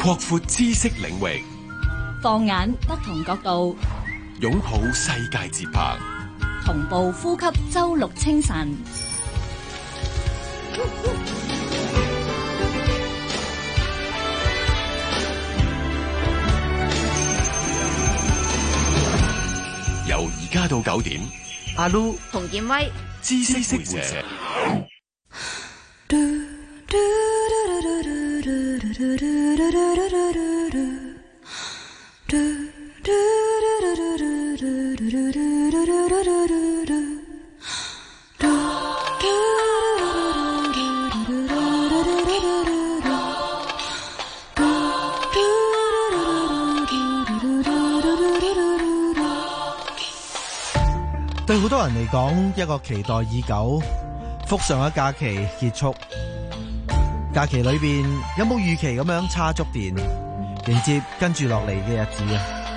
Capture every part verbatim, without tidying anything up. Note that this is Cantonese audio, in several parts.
擴闊知識領域， 放眼不同角度， 擁抱世界節拍， 同步呼吸周六清晨。 由而家到九點， 阿 Lu 洪建威， 知識會社。 對好多人嚟講，一個期待已久復常嘅假期結束。假期裏邊有冇預期咁樣叉足電，迎接跟住落嚟嘅日子啊？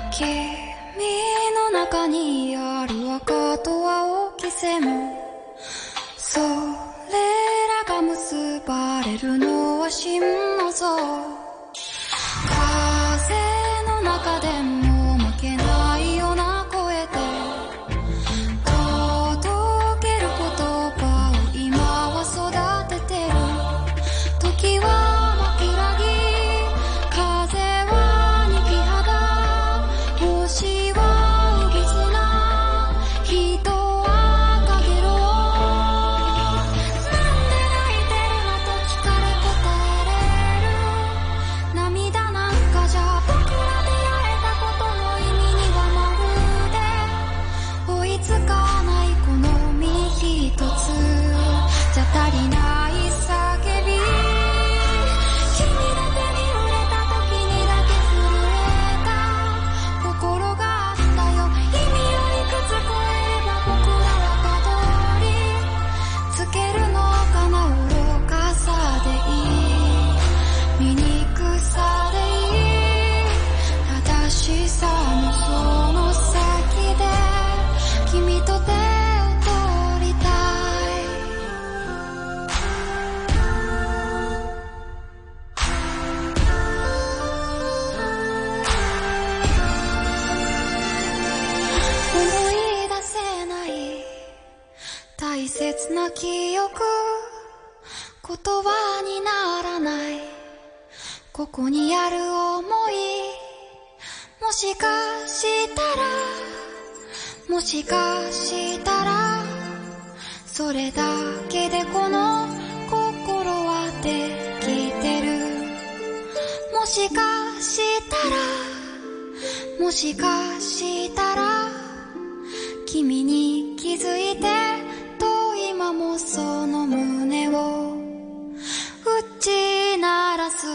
ここにある想い、もしかしたらもしかしたらそれだけでこの心はできてる。もしかしたらもしかしたら君に気づいてと今もその胸を打ち鳴らす。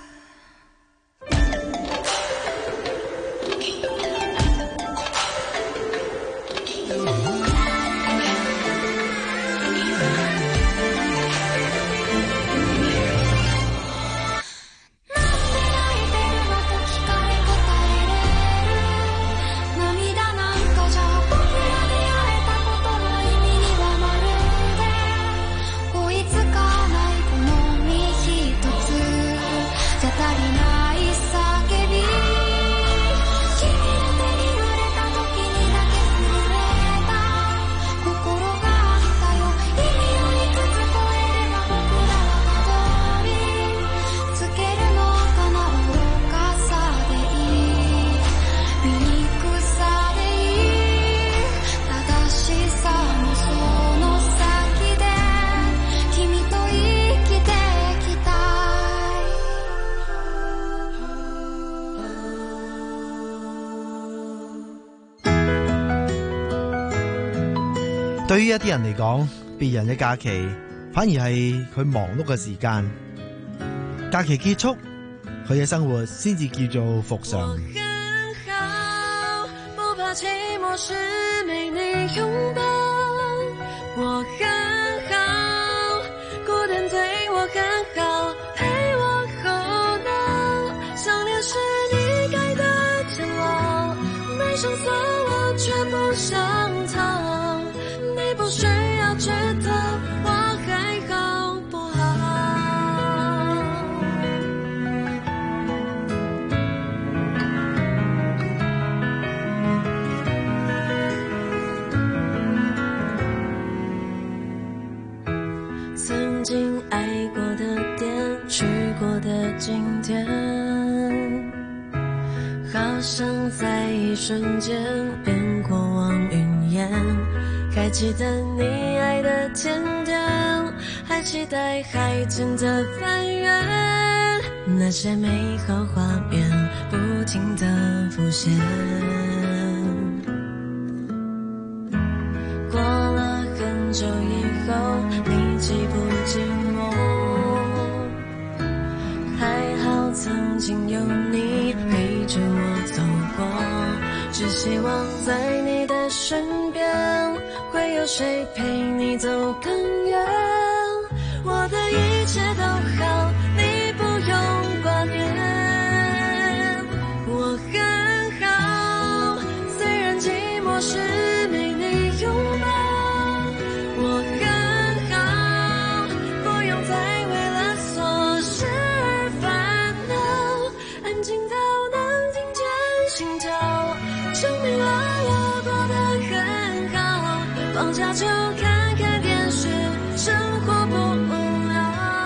對於一啲人嚟講，別人嘅假期反而係佢忙碌嘅時間。假期結束，佢嘅生活先至叫做復常。 我很好，不怕寂寞是沒你擁抱。我很好，孤單對我很好，陪我後腦。想念是你給的煎熬，沒上色我卻不想逃。不需要覺得我還好不好。 今天，好像在一瞬间变过往云烟，还记得你爱的甜点，还期待海天的翻越，那些美好画面不停地浮现。过了很久以后，你寂不寂寞？还好曾经有你陪着我走过，只希望在你的身边，会有谁陪你走更远。我的一切都好，你不用挂念。我很好，虽然寂寞时没你拥抱。我很好，不用再为了琐事而烦恼。安静到能听见心跳，证明了我过得很好。放假就看看电视，生活不无聊。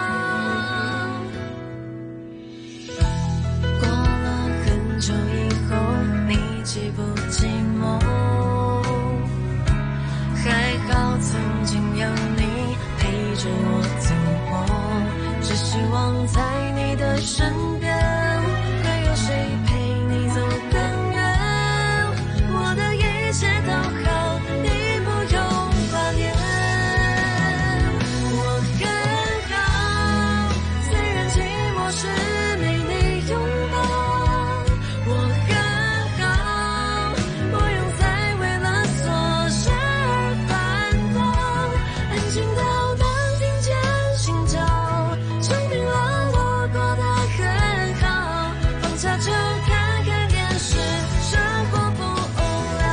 过了很久以后，你寂不寂寞？还好曾经有你陪着我走过，只希望在你的身边，会有谁陪你走更远。我的一切都好，你不用挂念。我很好，虽然寂寞时没你拥抱。我很好，不用再为了琐事而烦恼。安静到能听见心跳，证明了我过得很好。放假就看看电视，生活不无聊。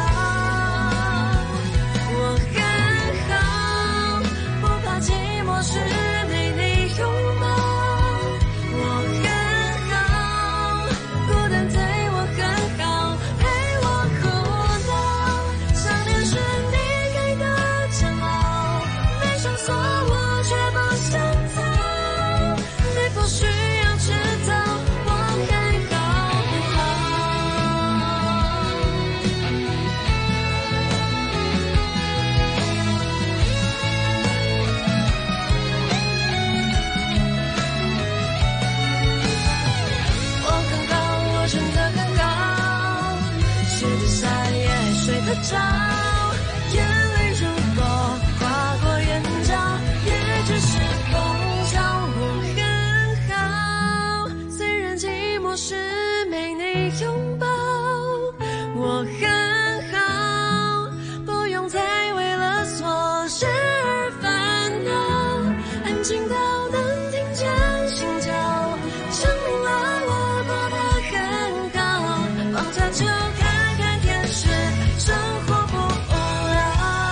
我很好，不怕寂寞时没你拥抱。我很好，孤单对我很好，陪我哭闹。想念是你给的煎熬，没上锁我却不想逃。你不需要知道我还好不好。我很好，我真的很好，狮子山也睡得着。眼泪如果划过眼角，也只是碰巧。我很好，虽然寂寞时没你拥抱。我很好，不用再为了琐事而烦恼。安静到能听见心跳，证明了我过得很好。放假就看看电视，生活不无聊。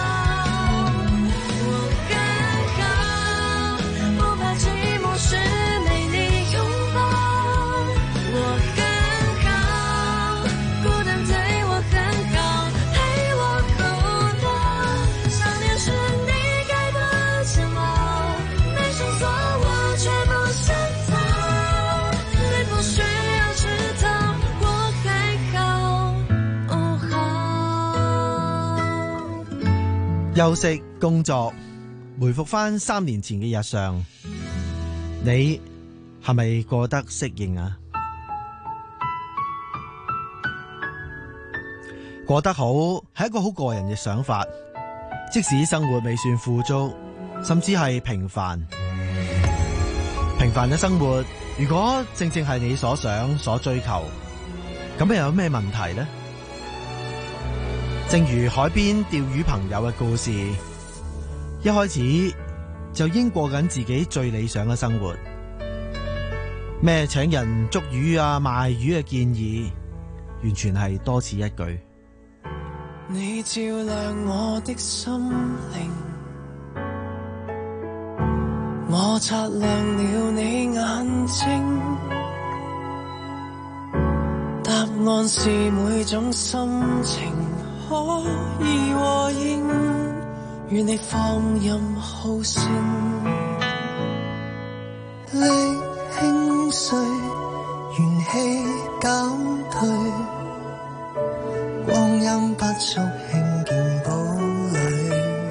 我很好，不怕寂寞时没你拥抱。我很好，孤单对我很好，陪我哭闹。想念是你给的煎熬，没上锁我却不想逃。你不需要知道我还好不好。 休息工作，回復翻三年前嘅日常，你係咪過得適應啊？過得好係一個好個人嘅想法，即使生活未算富足，甚至係平凡。平凡嘅生活，如果正正係你所想所追求，咁又有咩問題呢？正如海邊釣魚朋友嘅故事，一開始就已經過緊自己最理想嘅生活。咩請人捉魚啊賣魚嘅建議，完全係多此一舉。 你照亮我的心靈，我擦亮了你眼睛。答案是每種心情可以和應，與你放任好勝。你輕碎，元氣減退，光陰不足輕見堡壘。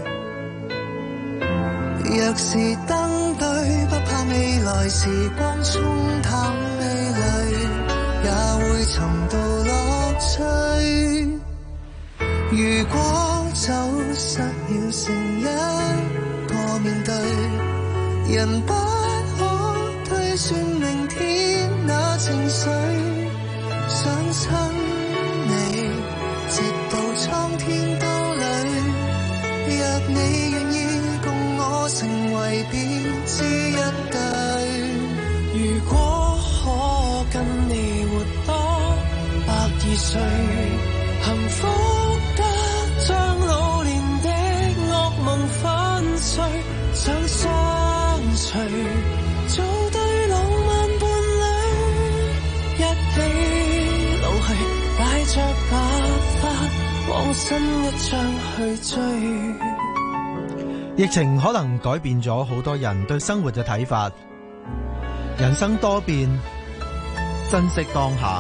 若是登對，不怕未來時光沖淡味蕾，也會尋到樂趣。如果走失了成一個面對，人不可推算明天那情緒，想親你直到蒼天都裏。若你願意共我成為別枝一對，如果可跟你活多百二歲，幸福得將老年的噩夢粉碎，想相隨，做對浪漫伴侶，一起老去，帶着白髮，往新一章去追。 疫情可能改變咗好多人對生活嘅睇法，人生多變，珍惜當下。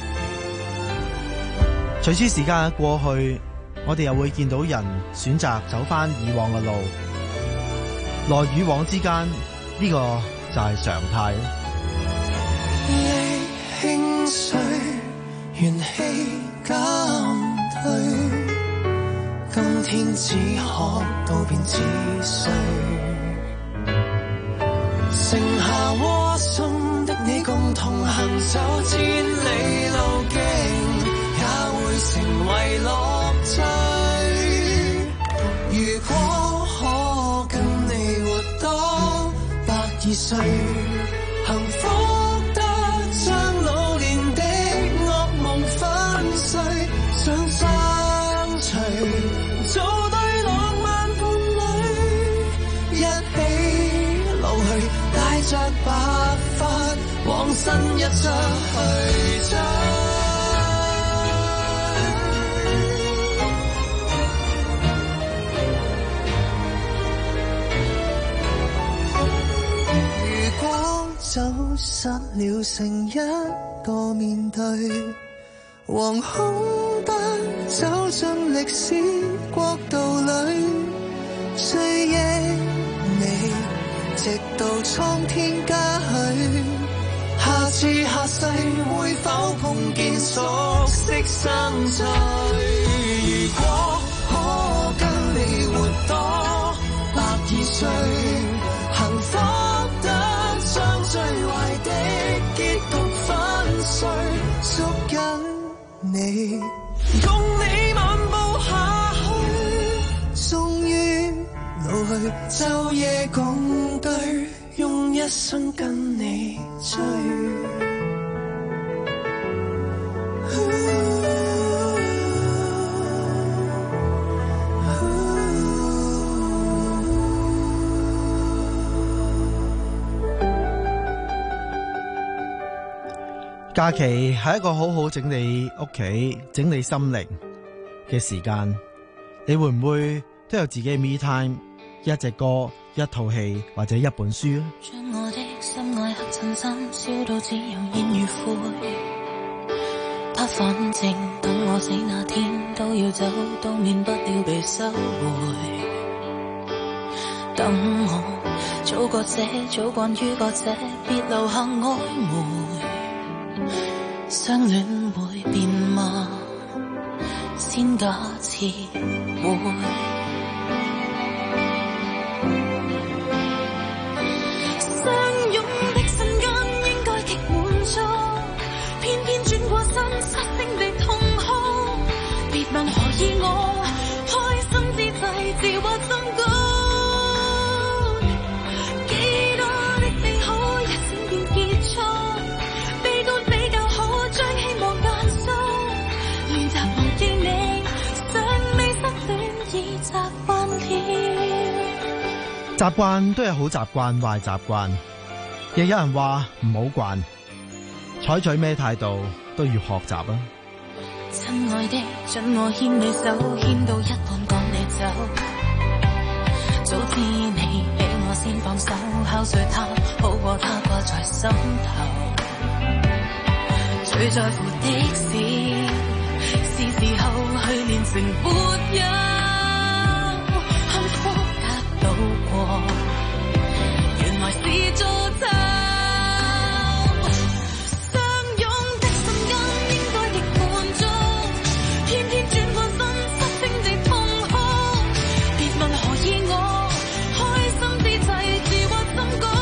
隨住時間過去，我哋又會見到人選擇走返以往嘅路，來與往之間，呢個就係常態。 力輕碎，元氣減退，今天只可道變自碎，剩下窩心的你共同行走千里路徑，也會成為樂趣。如果可跟你活多百二歲，幸福得將老年的噩夢粉碎，想相隨，做對浪漫伴侶，一起老去，帶着白髮，往新一章去追。走失了成一個面對，惶恐不走進歷史國度裏，追憶你直到蒼天嘉許，下次下世會否碰見熟悉生趣？如果可跟你活多百二歲，幸福得將最壞的結局粉碎，捉緊你，共你漫步下去，終於老去，晝夜共對，用一生跟你追。 假期係一個好好整理屋企、整理心靈嘅時間，你會唔會都有自己嘅 me time？ 一隻歌、一套戲或者一本書啊？ 將我的心愛黑襯衫燒到只有煙與灰，他反正等我死那天都要走，都免不了被收回。等我早過這，早慣於過這，別留下曖昧。相戀會變嗎？先假設會。相擁的瞬間應該極滿足，偏偏轉過身失聲地痛哭。別問何以我開心之際自畫心高。 習慣都有好習慣、壞習慣，亦有人話唔好慣，採取咩態度都要學習啊！ 親愛的，准我牽你手，牽到一半趕你走。早知你比我先放手，敲碎它，好過它掛在心頭。 最在乎的事，是時候去練成沒有幸福得到過，原來是詛咒。相擁的瞬間應該極滿足，偏偏轉過身失聲地痛哭，別問何以我開心之際自挖心肝。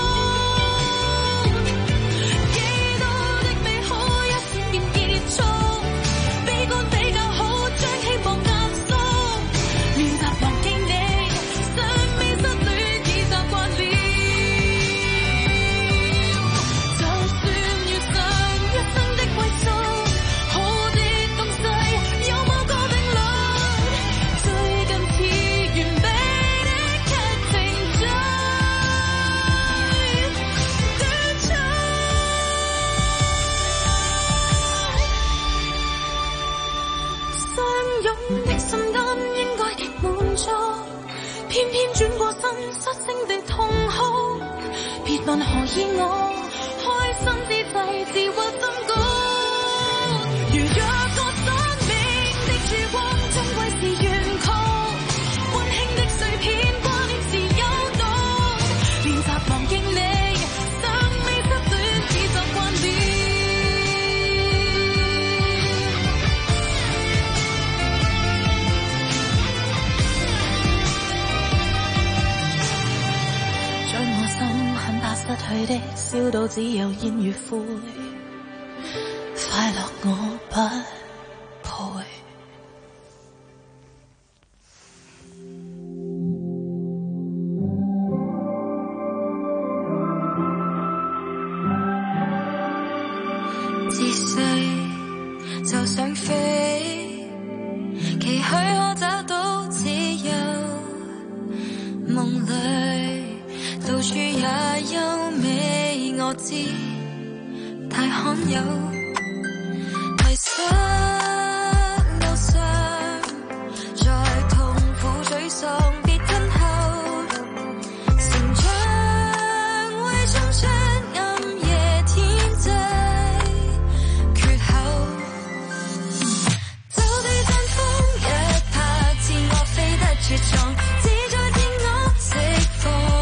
偏偏轉過身失聲地痛哭，別問何以我開心之際自挖心肝。如若我生命的曙光終歸是怨曲，溫馨的碎片掛念時有毒，練習忘記你尚未失戀已習慣了。失去的笑到只有煙與灰，快樂我不配。 自細就想飛，期許可找到自由，夢裏到處也優美，我知太罕有。迷失路上，在痛苦沮喪別退後，成長會衝出暗夜天際缺口，走對陣風一拍，自我飛得絕闖，自在自我釋放。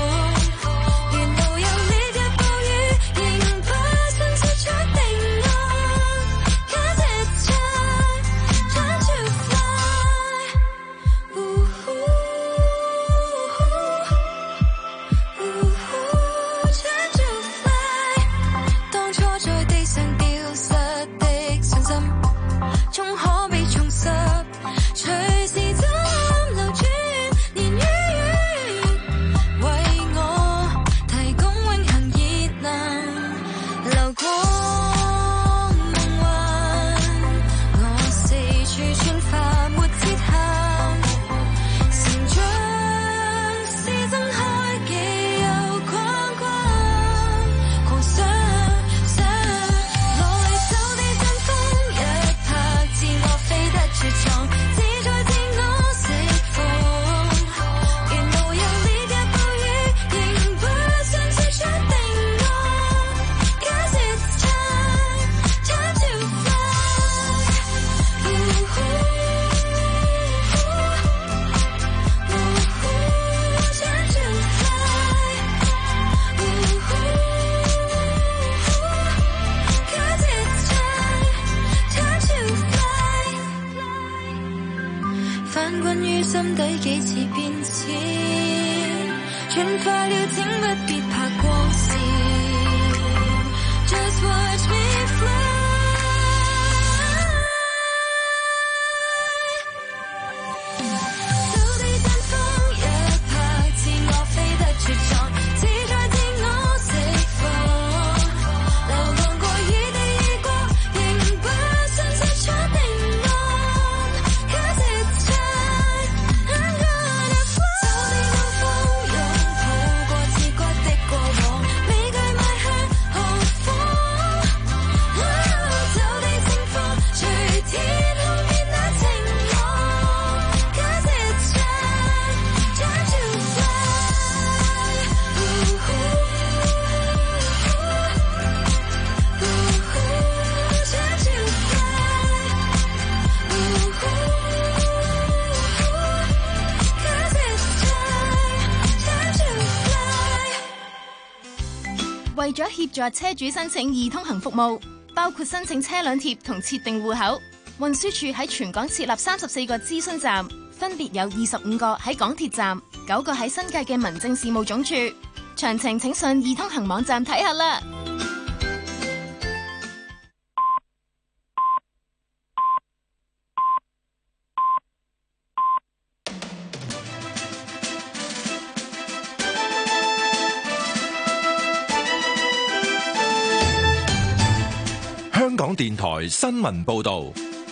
為咗協助車主申請易通行服務，包括申請車輛貼同設定戶口，運輸署喺全港設立三十四個諮詢站，分別有二十五個喺港鐵站，九個喺新界嘅民政事務總署。詳情請上易通行網站睇下啦。 香港電台新聞報道。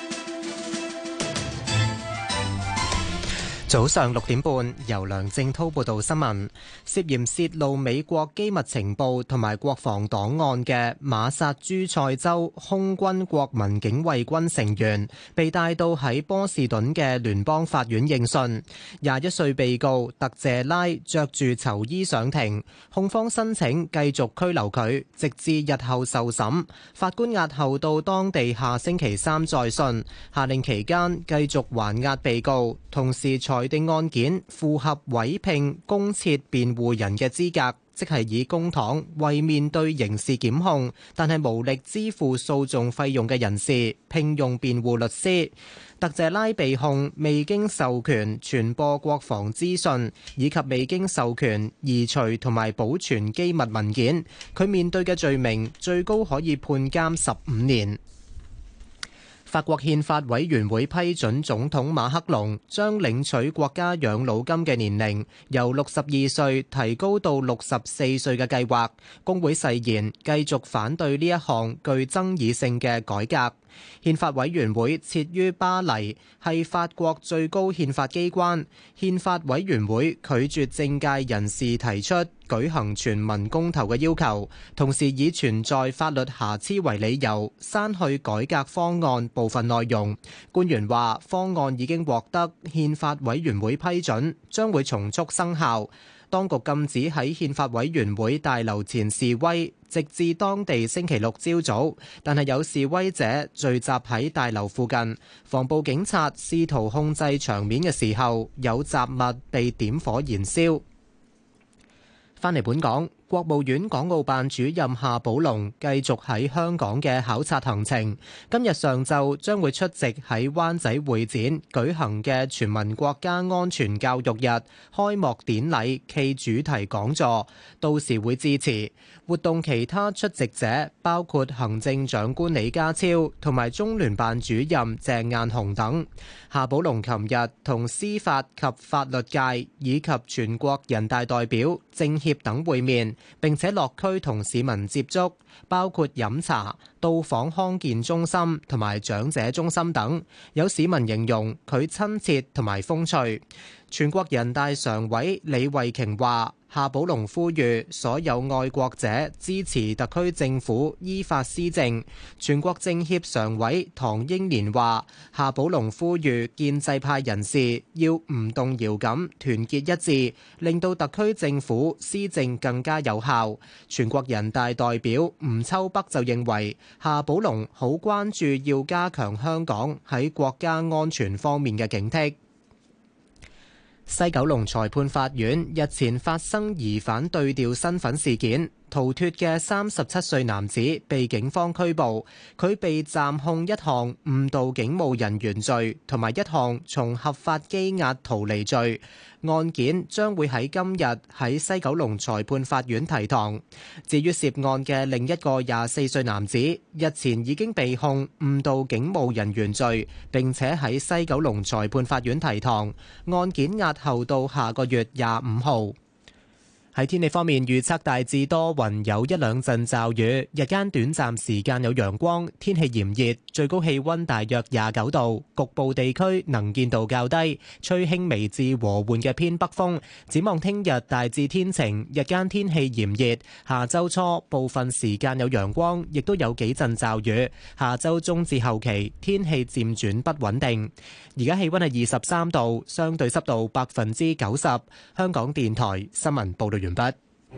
早上六點半，由梁正滔報道新聞。涉嫌泄露美國機密情報同埋國防檔案嘅馬薩諸塞州空軍國民警衛軍成員，被帶到喺波士頓嘅聯邦法院應訊。廿一歲被告特謝拉着住囚衣上庭，控方申請繼續拘留佢，直至日後受審。法官押後到當地下星期三再訊，下令期間繼續還押被告，同時裁定案件符合委聘公設辯護人嘅資格，即係以公帑為面對刑事檢控但係無力支付訴訟費用嘅人士聘用辯護律師。特謝拉被控未經授權傳播國防資訊，以及未經授權移除同埋保存機密文件。佢面對嘅罪名最高可以判監十五年。法國憲法委員會批准總統馬克龍將領取國家養老金嘅年齡由六十二歲提高到六十四歲嘅計劃。工會誓言繼續反對呢一項具爭議性嘅改革。憲法委員會設於巴黎，係法國最高憲法機關。憲法委員會拒絕政界人士提出舉行全民公投嘅要求，同時以存在法律瑕疵為理由，刪去改革方案部分內容。官員話，方案已經獲得憲法委員會批准，將會從速生效。當局禁止喺憲法委員會大樓前示威，直至當地星期六朝早，但係有示威者聚集喺大樓附近，防暴警察試圖控制場面嘅時候，有雜物被點火燃燒。返嚟本港，國務院港澳辦主任夏寶龍繼續喺香港嘅考察行程。今日上晝將會出席喺灣仔會展舉行嘅全民國家安全教育日開幕典禮暨主題講座，到時會致辭。活動其他出席者包括行政長官李家超同埋中聯辦主任鄭雁雄等。夏寶龍琴日同司法及法律界以及全國人大代表、政協等會面，並且落區同市民接觸，包括飲茶、到訪康健中心同埋長者中心等。有市民形容佢親切同埋風趣。全國人大常委李慧瓊話，夏寶龍呼籲所有愛國者支持特區政府依法施政。全國政協常委唐英年話，夏寶龍呼籲建制派人士要唔動搖咁團結一致，令到特區政府施政更加有效。全國人大代表吳秋北就認為，夏寶龍好關注要加強香港喺國家安全方面嘅警惕。西九龍裁判法院日前發生疑犯對調身份事件，逃脫嘅三十七歲男子被警方拘捕，佢被暫控一項誤導警務人員罪同埋一項從合法羈押逃離罪。案件將會喺今日喺西九龍裁判法院提堂。至於涉案嘅另一個廿四歲男子，日前已經被控誤導警務人員罪，並且喺西九龍裁判法院提堂。案件押後到下個月廿五號。喺天氣方面，預測大致多雲，有一兩陣驟雨，日間短暫時間有陽光，天氣炎熱，最高氣溫大約廿九度，局部地區能見度較低，吹輕微至和緩嘅偏北風。展望聽日大致天晴，日間天氣炎熱，下周初部分時間有陽光，亦都有幾陣驟雨。下周中至後期天氣漸轉不穩定。而家氣溫係二十三度，相對濕度百分之九十。香港電台新聞報道完畢。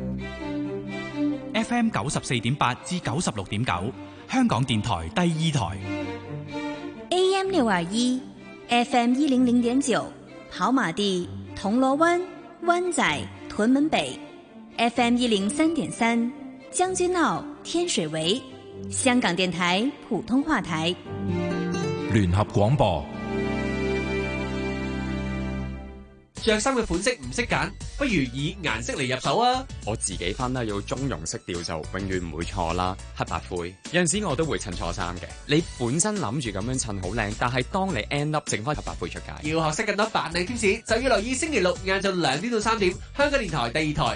F M 九十四點八至九十六點九，香港電台第二台。 A M 六二一 ，F M 一零零點九，跑馬地、銅鑼灣、灣仔、屯門北 ，F M 一零三點三將軍澳、天水圍。香港電台普通話台。 聯合廣播。 着衫嘅款式唔識揀，不如以顏色嚟入手啊！ 我自己翻咧要中庸色調就永遠唔會錯啦，黑白灰有陣時我都會襯錯衫嘅。你本身諗住咁樣襯好靚，但係當你 end up 剩翻黑白灰出街， 要學識更多扮靚貼士，就要留意星期六晏晝兩點到三點，香港電台第二台